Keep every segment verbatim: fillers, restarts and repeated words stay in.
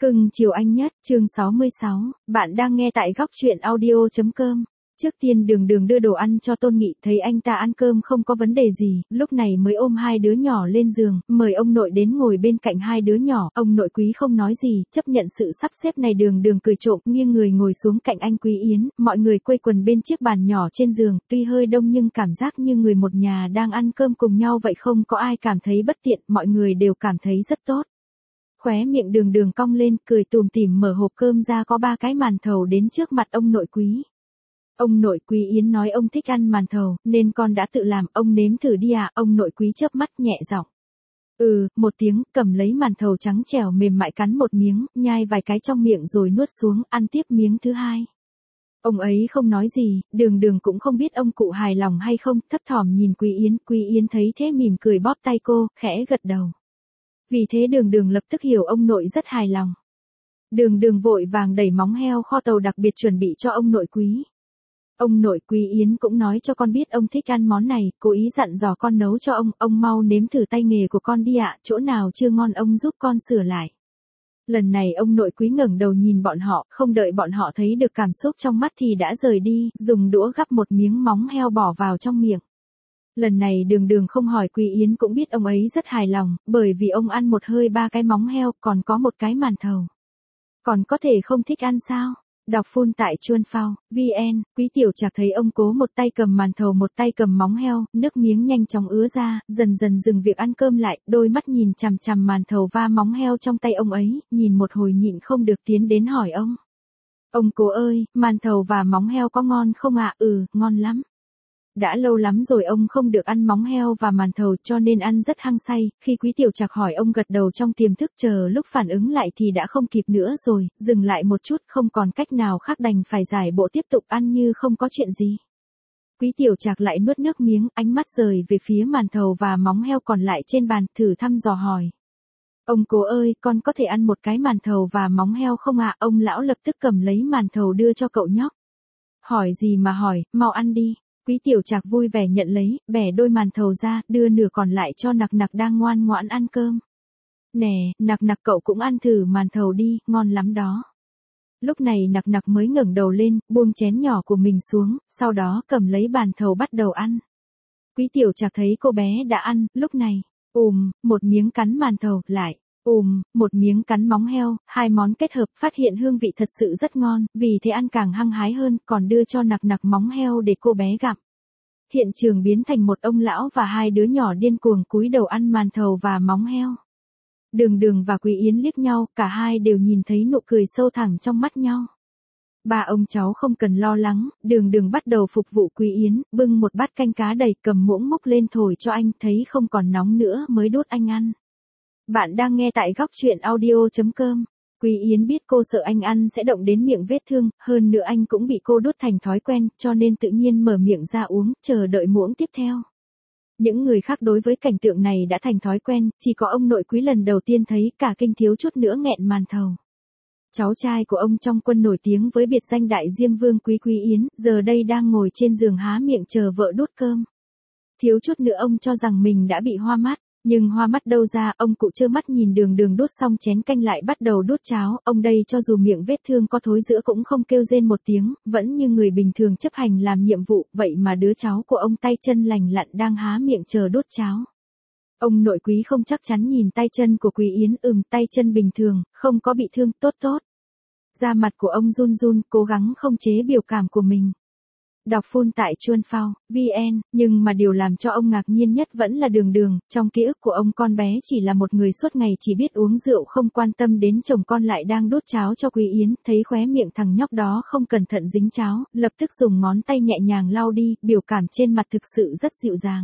Cưng chiều anh nhất, chương sáu mươi sáu, bạn đang nghe tại góc truyện audio.com. Trước tiên Đường Đường đưa đồ ăn cho Tôn Nghị, thấy anh ta ăn cơm không có vấn đề gì, lúc này mới ôm hai đứa nhỏ lên giường, mời ông nội đến ngồi bên cạnh hai đứa nhỏ, ông nội Quý không nói gì, chấp nhận sự sắp xếp này. Đường Đường cười trộm, nghiêng người ngồi xuống cạnh anh Quý Yến, mọi người quây quần bên chiếc bàn nhỏ trên giường, tuy hơi đông nhưng cảm giác như người một nhà đang ăn cơm cùng nhau vậy, không có ai cảm thấy bất tiện, mọi người đều cảm thấy rất tốt. Khóe miệng Đường Đường cong lên, cười tủm tỉm mở hộp cơm ra, có ba cái màn thầu đến trước mặt ông nội Quý. Ông nội Quý Yến nói ông thích ăn màn thầu, nên con đã tự làm, ông nếm thử đi à, ông nội Quý chớp mắt nhẹ giọng. Ừ, một tiếng, cầm lấy màn thầu trắng trẻo mềm mại cắn một miếng, nhai vài cái trong miệng rồi nuốt xuống, ăn tiếp miếng thứ hai. Ông ấy không nói gì, Đường Đường cũng không biết ông cụ hài lòng hay không, thấp thỏm nhìn Quý Yến, Quý Yến thấy thế mỉm cười bóp tay cô, khẽ gật đầu. Vì thế Đường Đường lập tức hiểu ông nội rất hài lòng. Đường Đường vội vàng đẩy móng heo kho tàu đặc biệt chuẩn bị cho ông nội Quý. Ông nội Quý Yến cũng nói cho con biết ông thích ăn món này, cố ý dặn dò con nấu cho ông, ông mau nếm thử tay nghề của con đi ạ, chỗ nào chưa ngon ông giúp con sửa lại. Lần này ông nội Quý ngẩng đầu nhìn bọn họ, không đợi bọn họ thấy được cảm xúc trong mắt thì đã rời đi, dùng đũa gắp một miếng móng heo bỏ vào trong miệng. Lần này Đường Đường không hỏi Quý Yến cũng biết ông ấy rất hài lòng, bởi vì ông ăn một hơi ba cái móng heo, còn có một cái màn thầu. Còn có thể không thích ăn sao? Đọc phun tại chuan phao, vn, Quý Tiểu Trạc thấy ông cố một tay cầm màn thầu một tay cầm móng heo, nước miếng nhanh chóng ứa ra, dần dần dừng việc ăn cơm lại, đôi mắt nhìn chằm chằm màn thầu và móng heo trong tay ông ấy, nhìn một hồi nhịn không được tiến đến hỏi ông. Ông cố ơi, màn thầu và móng heo có ngon không ạ? À? Ừ, ngon lắm. Đã lâu lắm rồi ông không được ăn móng heo và màn thầu cho nên ăn rất hăng say, khi Quý Tiểu Trạc hỏi ông gật đầu trong tiềm thức, chờ lúc phản ứng lại thì đã không kịp nữa rồi, dừng lại một chút không còn cách nào khác đành phải giải bộ tiếp tục ăn như không có chuyện gì. Quý Tiểu Trạc lại nuốt nước miếng, ánh mắt rời về phía màn thầu và móng heo còn lại trên bàn, thử thăm dò hỏi. Ông cố ơi, con có thể ăn một cái màn thầu và móng heo không ạ? À? Ông lão lập tức cầm lấy màn thầu đưa cho cậu nhóc. Hỏi gì mà hỏi, mau ăn đi. Quý Tiểu Trạc vui vẻ nhận lấy, bẻ đôi màn thầu ra, đưa nửa còn lại cho Nặc Nặc đang ngoan ngoãn ăn cơm. Nè, Nặc Nặc cậu cũng ăn thử màn thầu đi, ngon lắm đó. Lúc này Nặc Nặc mới ngẩng đầu lên, buông chén nhỏ của mình xuống, sau đó cầm lấy bàn thầu bắt đầu ăn. Quý Tiểu Trạc thấy cô bé đã ăn, lúc này, ùm, một miếng cắn màn thầu, lại. Ùm, một miếng cắn móng heo, hai món kết hợp, phát hiện hương vị thật sự rất ngon, vì thế ăn càng hăng hái hơn, còn đưa cho Nặc Nặc móng heo để cô bé gặm. Hiện trường biến thành một ông lão và hai đứa nhỏ điên cuồng cúi đầu ăn màn thầu và móng heo. Đường Đường và Quý Yến liếc nhau, cả hai đều nhìn thấy nụ cười sâu thẳm trong mắt nhau. Ba ông cháu không cần lo lắng, Đường Đường bắt đầu phục vụ Quý Yến, bưng một bát canh cá đầy, cầm muỗng múc lên thổi cho anh, thấy không còn nóng nữa mới đút anh ăn. Bạn đang nghe tại góc truyện audio.com. Quý Yến biết cô sợ anh ăn sẽ động đến miệng vết thương, hơn nữa anh cũng bị cô đút thành thói quen, cho nên tự nhiên mở miệng ra uống, chờ đợi muỗng tiếp theo. Những người khác đối với cảnh tượng này đã thành thói quen, chỉ có ông nội Quý lần đầu tiên thấy cả kinh thiếu chút nữa nghẹn màn thầu. Cháu trai của ông trong quân nổi tiếng với biệt danh Đại Diêm Vương Quý Quý Yến, giờ đây đang ngồi trên giường há miệng chờ vợ đút cơm. Thiếu chút nữa ông cho rằng mình đã bị hoa mắt. Nhưng hoa mắt đâu ra, ông cụ trơ mắt nhìn Đường Đường đút xong chén canh lại bắt đầu đút cháo, ông đây cho dù miệng vết thương có thối rữa cũng không kêu rên một tiếng, vẫn như người bình thường chấp hành làm nhiệm vụ, vậy mà đứa cháu của ông tay chân lành lặn đang há miệng chờ đút cháo. Ông nội Quý không chắc chắn nhìn tay chân của Quý Yến, ừm, tay chân bình thường, không có bị thương, tốt tốt. Da mặt của ông run run, cố gắng không chế biểu cảm của mình. Đọc phun tại chuan phao, vn, nhưng mà điều làm cho ông ngạc nhiên nhất vẫn là Đường Đường, trong ký ức của ông con bé chỉ là một người suốt ngày chỉ biết uống rượu không quan tâm đến chồng con lại đang đút cháo cho Quý Yến, thấy khóe miệng thằng nhóc đó không cẩn thận dính cháo, lập tức dùng ngón tay nhẹ nhàng lau đi, biểu cảm trên mặt thực sự rất dịu dàng.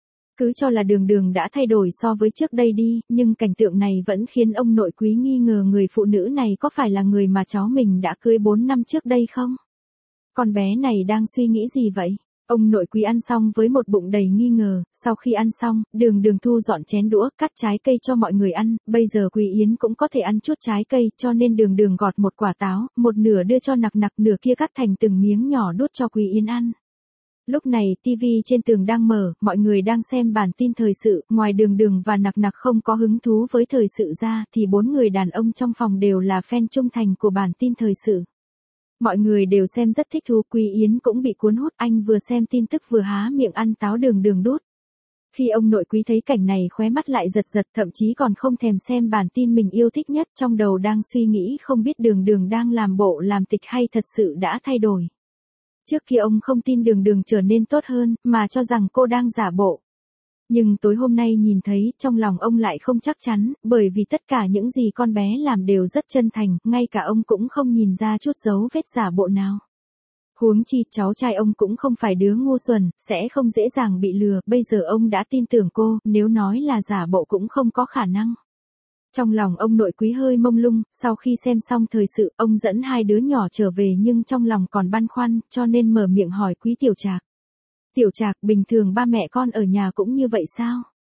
Cứ cho là Đường Đường đã thay đổi so với trước đây đi, nhưng cảnh tượng này vẫn khiến ông nội Quý nghi ngờ người phụ nữ này có phải là người mà cháu mình đã cưới bốn năm trước đây không? Con bé này đang suy nghĩ gì vậy? Ông nội Quý ăn xong với một bụng đầy nghi ngờ, sau khi ăn xong, Đường Đường thu dọn chén đũa, cắt trái cây cho mọi người ăn, bây giờ Quý Yến cũng có thể ăn chút trái cây, cho nên Đường Đường gọt một quả táo, một nửa đưa cho Nặc Nặc, nửa kia cắt thành từng miếng nhỏ đút cho Quý Yến ăn. Lúc này ti vi trên tường đang mở, mọi người đang xem bản tin thời sự, ngoài Đường Đường và Nặc Nặc không có hứng thú với thời sự ra, thì bốn người đàn ông trong phòng đều là fan trung thành của bản tin thời sự. Mọi người đều xem rất thích thú, Quý Yến cũng bị cuốn hút, anh vừa xem tin tức vừa há miệng ăn táo Đường Đường đút. Khi ông nội Quý thấy cảnh này khóe mắt lại giật giật, thậm chí còn không thèm xem bản tin mình yêu thích nhất, trong đầu đang suy nghĩ không biết Đường Đường đang làm bộ làm tịch hay thật sự đã thay đổi. Trước kia ông không tin Đường Đường trở nên tốt hơn, mà cho rằng cô đang giả bộ. Nhưng tối hôm nay nhìn thấy, trong lòng ông lại không chắc chắn, bởi vì tất cả những gì con bé làm đều rất chân thành, ngay cả ông cũng không nhìn ra chút dấu vết giả bộ nào. Huống chi, cháu trai ông cũng không phải đứa ngu xuẩn, sẽ không dễ dàng bị lừa, bây giờ ông đã tin tưởng cô, nếu nói là giả bộ cũng không có khả năng. Trong lòng ông nội Quý hơi mông lung, sau khi xem xong thời sự, ông dẫn hai đứa nhỏ trở về nhưng trong lòng còn băn khoăn, cho nên mở miệng hỏi Quý Tiểu Trạc. Tiểu Trạc, bình thường ba mẹ con ở nhà cũng như vậy sao?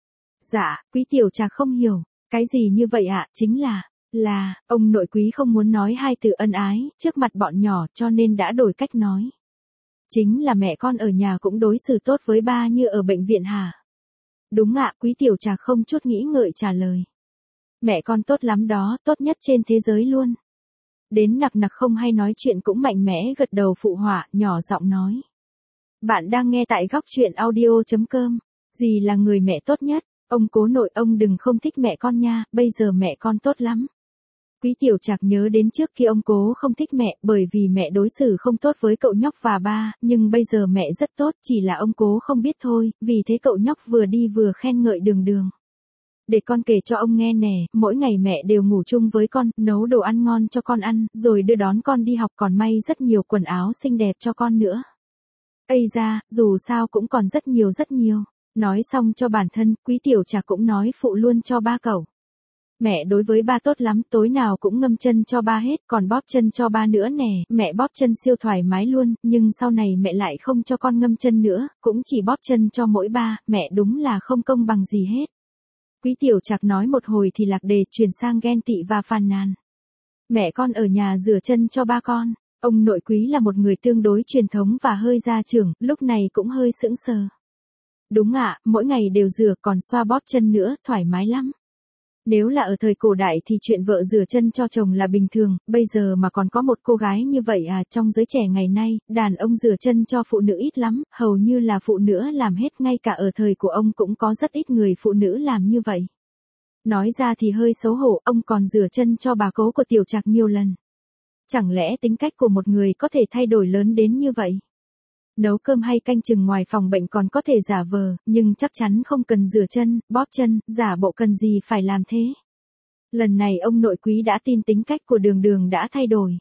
Dạ, Quý Tiểu Trạc không hiểu, cái gì như vậy ạ, chính là, là, ông nội Quý không muốn nói hai từ ân ái, trước mặt bọn nhỏ, cho nên đã đổi cách nói. Chính là mẹ con ở nhà cũng đối xử tốt với ba như ở bệnh viện hả? Đúng ạ, Quý Tiểu Trạc không chút nghĩ ngợi trả lời. Mẹ con tốt lắm đó, tốt nhất trên thế giới luôn. Đến Nặc Nặc không hay nói chuyện cũng mạnh mẽ gật đầu phụ họa, nhỏ giọng nói. Bạn đang nghe tại góc truyện audio chấm com. Dì là người mẹ tốt nhất, ông cố nội ông đừng không thích mẹ con nha, bây giờ mẹ con tốt lắm. Quý Tiểu Trạc nhớ đến trước khi ông cố không thích mẹ bởi vì mẹ đối xử không tốt với cậu nhóc và ba, nhưng bây giờ mẹ rất tốt, chỉ là ông cố không biết thôi, vì thế cậu nhóc vừa đi vừa khen ngợi Đường Đường. Để con kể cho ông nghe nè, mỗi ngày mẹ đều ngủ chung với con, nấu đồ ăn ngon cho con ăn, rồi đưa đón con đi học, còn may rất nhiều quần áo xinh đẹp cho con nữa. Ây da, dù sao cũng còn rất nhiều rất nhiều. Nói xong cho bản thân, Quý Tiểu Trạc cũng nói phụ luôn cho ba cậu. Mẹ đối với ba tốt lắm, tối nào cũng ngâm chân cho ba hết, còn bóp chân cho ba nữa nè, mẹ bóp chân siêu thoải mái luôn, nhưng sau này mẹ lại không cho con ngâm chân nữa, cũng chỉ bóp chân cho mỗi ba, mẹ đúng là không công bằng gì hết. Quý Tiểu Trạc nói một hồi thì lạc đề chuyển sang ghen tị và phàn nàn. Mẹ con ở nhà rửa chân cho ba con. Ông nội Quý là một người tương đối truyền thống và hơi gia trưởng, lúc này cũng hơi sững sờ. Đúng ạ, mỗi ngày đều rửa còn xoa bóp chân nữa, thoải mái lắm. Nếu là ở thời cổ đại thì chuyện vợ rửa chân cho chồng là bình thường, bây giờ mà còn có một cô gái như vậy à, trong giới trẻ ngày nay, đàn ông rửa chân cho phụ nữ ít lắm, hầu như là phụ nữ làm hết, ngay cả ở thời của ông cũng có rất ít người phụ nữ làm như vậy. Nói ra thì hơi xấu hổ, ông còn rửa chân cho bà cố của Tiểu Trạc nhiều lần. Chẳng lẽ tính cách của một người có thể thay đổi lớn đến như vậy? Nấu cơm hay canh chừng ngoài phòng bệnh còn có thể giả vờ, nhưng chắc chắn không cần rửa chân, bóp chân, giả bộ cần gì phải làm thế. Lần này ông nội Quý đã tin tính cách của Đường Đường đã thay đổi.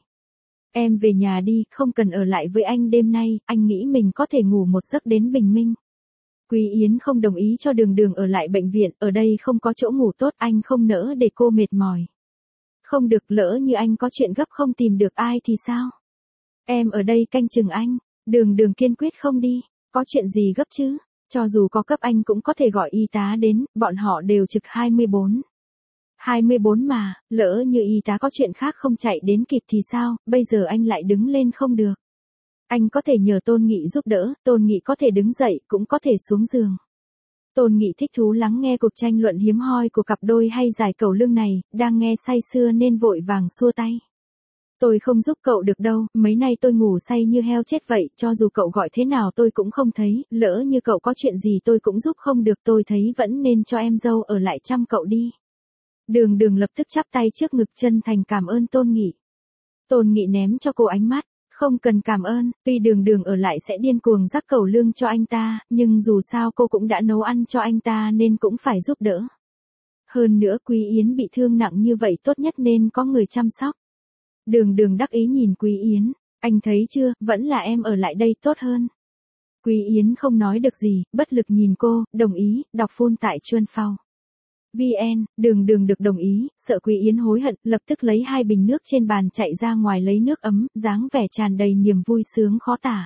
Em về nhà đi, không cần ở lại với anh đêm nay, anh nghĩ mình có thể ngủ một giấc đến bình minh. Quý Yến không đồng ý cho Đường Đường ở lại bệnh viện, ở đây không có chỗ ngủ tốt, anh không nỡ để cô mệt mỏi. Không được, lỡ như anh có chuyện gấp không tìm được ai thì sao? Em ở đây canh chừng anh. Đường Đường kiên quyết không đi. Có chuyện gì gấp chứ? Cho dù có cấp anh cũng có thể gọi y tá đến, bọn họ đều trực hai mươi bốn. hai mươi bốn mà, lỡ như y tá có chuyện khác không chạy đến kịp thì sao, bây giờ anh lại đứng lên không được. Anh có thể nhờ Tôn Nghị giúp đỡ, Tôn Nghị có thể đứng dậy, cũng có thể xuống giường. Tôn Nghị thích thú lắng nghe cuộc tranh luận hiếm hoi của cặp đôi hay giải cẩu lương này, đang nghe say sưa nên vội vàng xua tay. Tôi không giúp cậu được đâu, mấy nay tôi ngủ say như heo chết vậy, cho dù cậu gọi thế nào tôi cũng không thấy, lỡ như cậu có chuyện gì tôi cũng giúp không được, tôi thấy vẫn nên cho em dâu ở lại chăm cậu đi. Đường Đường lập tức chắp tay trước ngực chân thành cảm ơn Tôn Nghị. Tôn Nghị ném cho cô ánh mắt, không cần cảm ơn, tuy Đường Đường ở lại sẽ điên cuồng rắc cẩu lương cho anh ta, nhưng dù sao cô cũng đã nấu ăn cho anh ta nên cũng phải giúp đỡ. Hơn nữa Quý Yến bị thương nặng như vậy tốt nhất nên có người chăm sóc. Đường Đường đắc ý nhìn Quý Yến, anh thấy chưa, vẫn là em ở lại đây tốt hơn. Quý Yến không nói được gì, bất lực nhìn cô, đồng ý, đọc phun tại Chuân Phao. vê en, Đường Đường được đồng ý, sợ Quý Yến hối hận, lập tức lấy hai bình nước trên bàn chạy ra ngoài lấy nước ấm, dáng vẻ tràn đầy niềm vui sướng khó tả.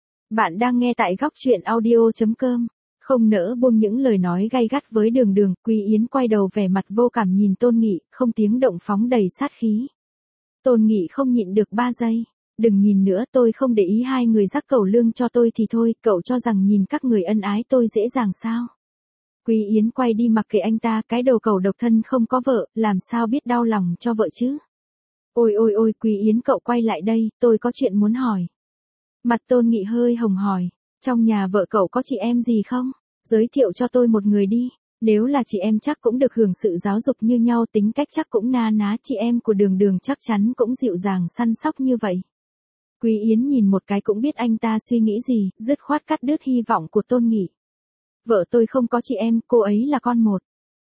Bạn đang nghe tại góc truyện audio chấm com. Không nỡ buông những lời nói gay gắt với Đường Đường, Quý Yến quay đầu vẻ mặt vô cảm nhìn Tôn Nghị, không tiếng động phóng đầy sát khí. Tôn Nghị không nhịn được ba giây. Đừng nhìn nữa, tôi không để ý hai người rắc cẩu lương cho tôi thì thôi, cậu cho rằng nhìn các người ân ái tôi dễ dàng sao? Quý Yến quay đi mặc kệ anh ta, cái đồ cẩu độc thân không có vợ, làm sao biết đau lòng cho vợ chứ? Ôi ôi ôi, Quý Yến cậu quay lại đây, tôi có chuyện muốn hỏi. Mặt Tôn Nghị hơi hồng hỏi, trong nhà vợ cậu có chị em gì không? Giới thiệu cho tôi một người đi. Nếu là chị em chắc cũng được hưởng sự giáo dục như nhau, tính cách chắc cũng na ná, chị em của Đường Đường chắc chắn cũng dịu dàng săn sóc như vậy. Quý Yến nhìn một cái cũng biết anh ta suy nghĩ gì, dứt khoát cắt đứt hy vọng của Tôn Nghị. Vợ tôi không có chị em, cô ấy là con một.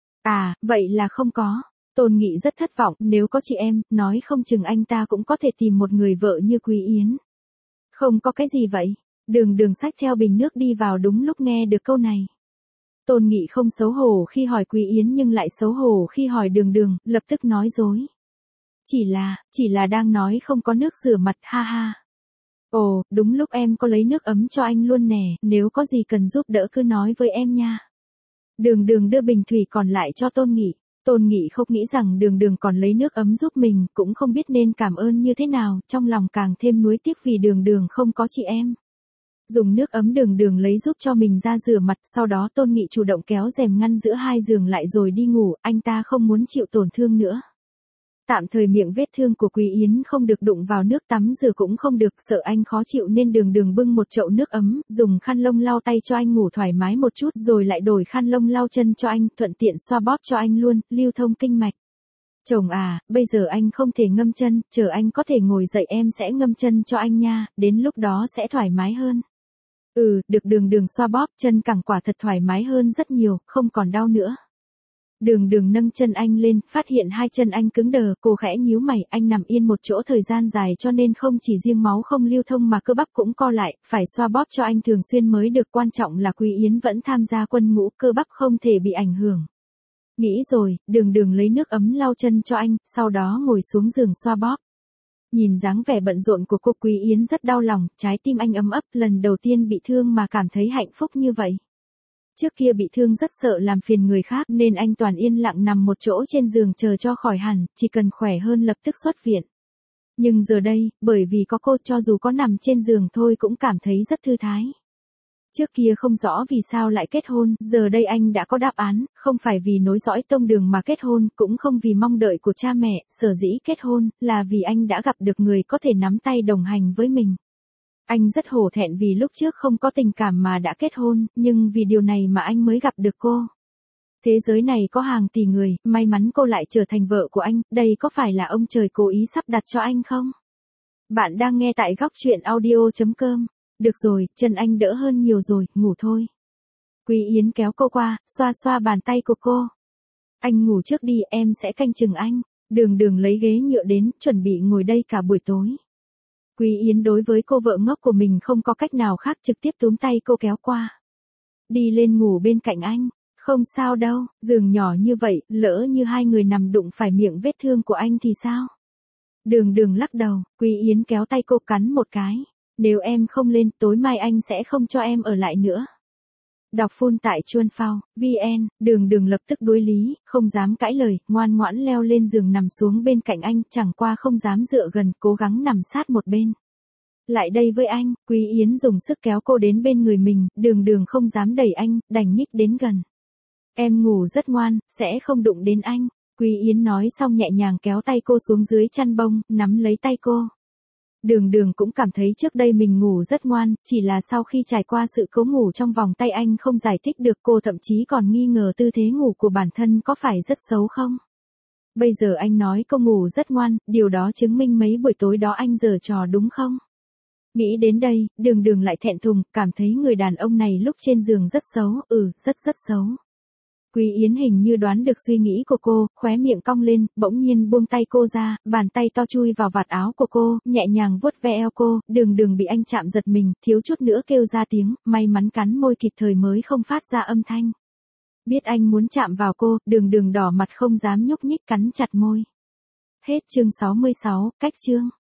À, vậy là không có. Tôn Nghị rất thất vọng, nếu có chị em, nói không chừng anh ta cũng có thể tìm một người vợ như Quý Yến. Không có cái gì vậy? Đường Đường xách theo bình nước đi vào đúng lúc nghe được câu này. Tôn Nghị không xấu hổ khi hỏi Quý Yến nhưng lại xấu hổ khi hỏi Đường Đường, lập tức nói dối. Chỉ là, chỉ là đang nói không có nước rửa mặt, ha ha. Ồ, đúng lúc em có lấy nước ấm cho anh luôn nè, nếu có gì cần giúp đỡ cứ nói với em nha. Đường Đường đưa bình thủy còn lại cho Tôn Nghị. Tôn Nghị không nghĩ rằng Đường Đường còn lấy nước ấm giúp mình, cũng không biết nên cảm ơn như thế nào, trong lòng càng thêm nuối tiếc vì Đường Đường không có chị em. Dùng nước ấm Đường Đường lấy giúp cho mình ra rửa mặt, sau đó Tôn Nghị chủ động kéo rèm ngăn giữa hai giường lại rồi đi ngủ, anh ta không muốn chịu tổn thương nữa. Tạm thời miệng vết thương của Quý Yến không được đụng vào nước tắm rửa cũng không được, sợ anh khó chịu nên Đường Đường bưng một chậu nước ấm, dùng khăn lông lau tay cho anh ngủ thoải mái một chút rồi lại đổi khăn lông lau chân cho anh, thuận tiện xoa bóp cho anh luôn, lưu thông kinh mạch. Chồng à, bây giờ anh không thể ngâm chân, chờ anh có thể ngồi dậy em sẽ ngâm chân cho anh nha, đến lúc đó sẽ thoải mái hơn. Ừ, được. Đường Đường xoa bóp chân cẳng quả thật thoải mái hơn rất nhiều, không còn đau nữa. Đường Đường nâng chân anh lên, phát hiện hai chân anh cứng đờ, cô khẽ nhíu mày, anh nằm yên một chỗ thời gian dài cho nên không chỉ riêng máu không lưu thông mà cơ bắp cũng co lại, phải xoa bóp cho anh thường xuyên mới được, quan trọng là Quý Yến vẫn tham gia quân ngũ, cơ bắp không thể bị ảnh hưởng. Nghĩ rồi, Đường Đường lấy nước ấm lau chân cho anh, sau đó ngồi xuống giường xoa bóp. Nhìn dáng vẻ bận rộn của cô, Quý Yến rất đau lòng, trái tim anh ấm ấp, lần đầu tiên bị thương mà cảm thấy hạnh phúc như vậy. Trước kia bị thương rất sợ làm phiền người khác nên anh toàn yên lặng nằm một chỗ trên giường chờ cho khỏi hẳn, chỉ cần khỏe hơn lập tức xuất viện. Nhưng giờ đây, bởi vì có cô cho dù có nằm trên giường thôi cũng cảm thấy rất thư thái. Trước kia không rõ vì sao lại kết hôn, giờ đây anh đã có đáp án, không phải vì nối dõi tông Đường mà kết hôn, cũng không vì mong đợi của cha mẹ, sở dĩ kết hôn, là vì anh đã gặp được người có thể nắm tay đồng hành với mình. Anh rất hổ thẹn vì lúc trước không có tình cảm mà đã kết hôn, nhưng vì điều này mà anh mới gặp được cô. Thế giới này có hàng tỷ người, may mắn cô lại trở thành vợ của anh, đây có phải là ông trời cố ý sắp đặt cho anh không? Bạn đang nghe tại góc chuyện audio chấm com. Được rồi, chân anh đỡ hơn nhiều rồi, ngủ thôi. Quý Yến kéo cô qua, xoa xoa bàn tay của cô. Anh ngủ trước đi, em sẽ canh chừng anh. Đường Đường lấy ghế nhựa đến, chuẩn bị ngồi đây cả buổi tối. Quý Yến đối với cô vợ ngốc của mình không có cách nào khác, trực tiếp túm tay cô kéo qua. Đi lên ngủ bên cạnh anh. Không sao đâu, giường nhỏ như vậy, lỡ như hai người nằm đụng phải miệng vết thương của anh thì sao? Đường Đường lắc đầu, Quý Yến kéo tay cô cắn một cái. Nếu em không lên, tối mai anh sẽ không cho em ở lại nữa. Đọc full tại chuan phao, vn, Đường Đường lập tức đối lý, không dám cãi lời, ngoan ngoãn leo lên giường nằm xuống bên cạnh anh, chẳng qua không dám dựa gần, cố gắng nằm sát một bên. Lại đây với anh, Quý Yến dùng sức kéo cô đến bên người mình, Đường Đường không dám đẩy anh, đành nhích đến gần. Em ngủ rất ngoan, sẽ không đụng đến anh. Quý Yến nói xong nhẹ nhàng kéo tay cô xuống dưới chăn bông, nắm lấy tay cô. Đường Đường cũng cảm thấy trước đây mình ngủ rất ngoan, chỉ là sau khi trải qua sự cố ngủ trong vòng tay anh không giải thích được, cô thậm chí còn nghi ngờ tư thế ngủ của bản thân có phải rất xấu không. Bây giờ anh nói cô ngủ rất ngoan, điều đó chứng minh mấy buổi tối đó anh giở trò đúng không? Nghĩ đến đây, Đường Đường lại thẹn thùng, cảm thấy người đàn ông này lúc trên giường rất xấu, ừ, rất rất xấu. Quý Yến hình như đoán được suy nghĩ của cô, khóe miệng cong lên, bỗng nhiên buông tay cô ra, bàn tay to chui vào vạt áo của cô, nhẹ nhàng vuốt ve eo cô, Đường Đường bị anh chạm giật mình, thiếu chút nữa kêu ra tiếng, may mắn cắn môi kịp thời mới không phát ra âm thanh. Biết anh muốn chạm vào cô, Đường Đường đỏ mặt không dám nhúc nhích, cắn chặt môi. Hết chương sáu mươi sáu, cách chương.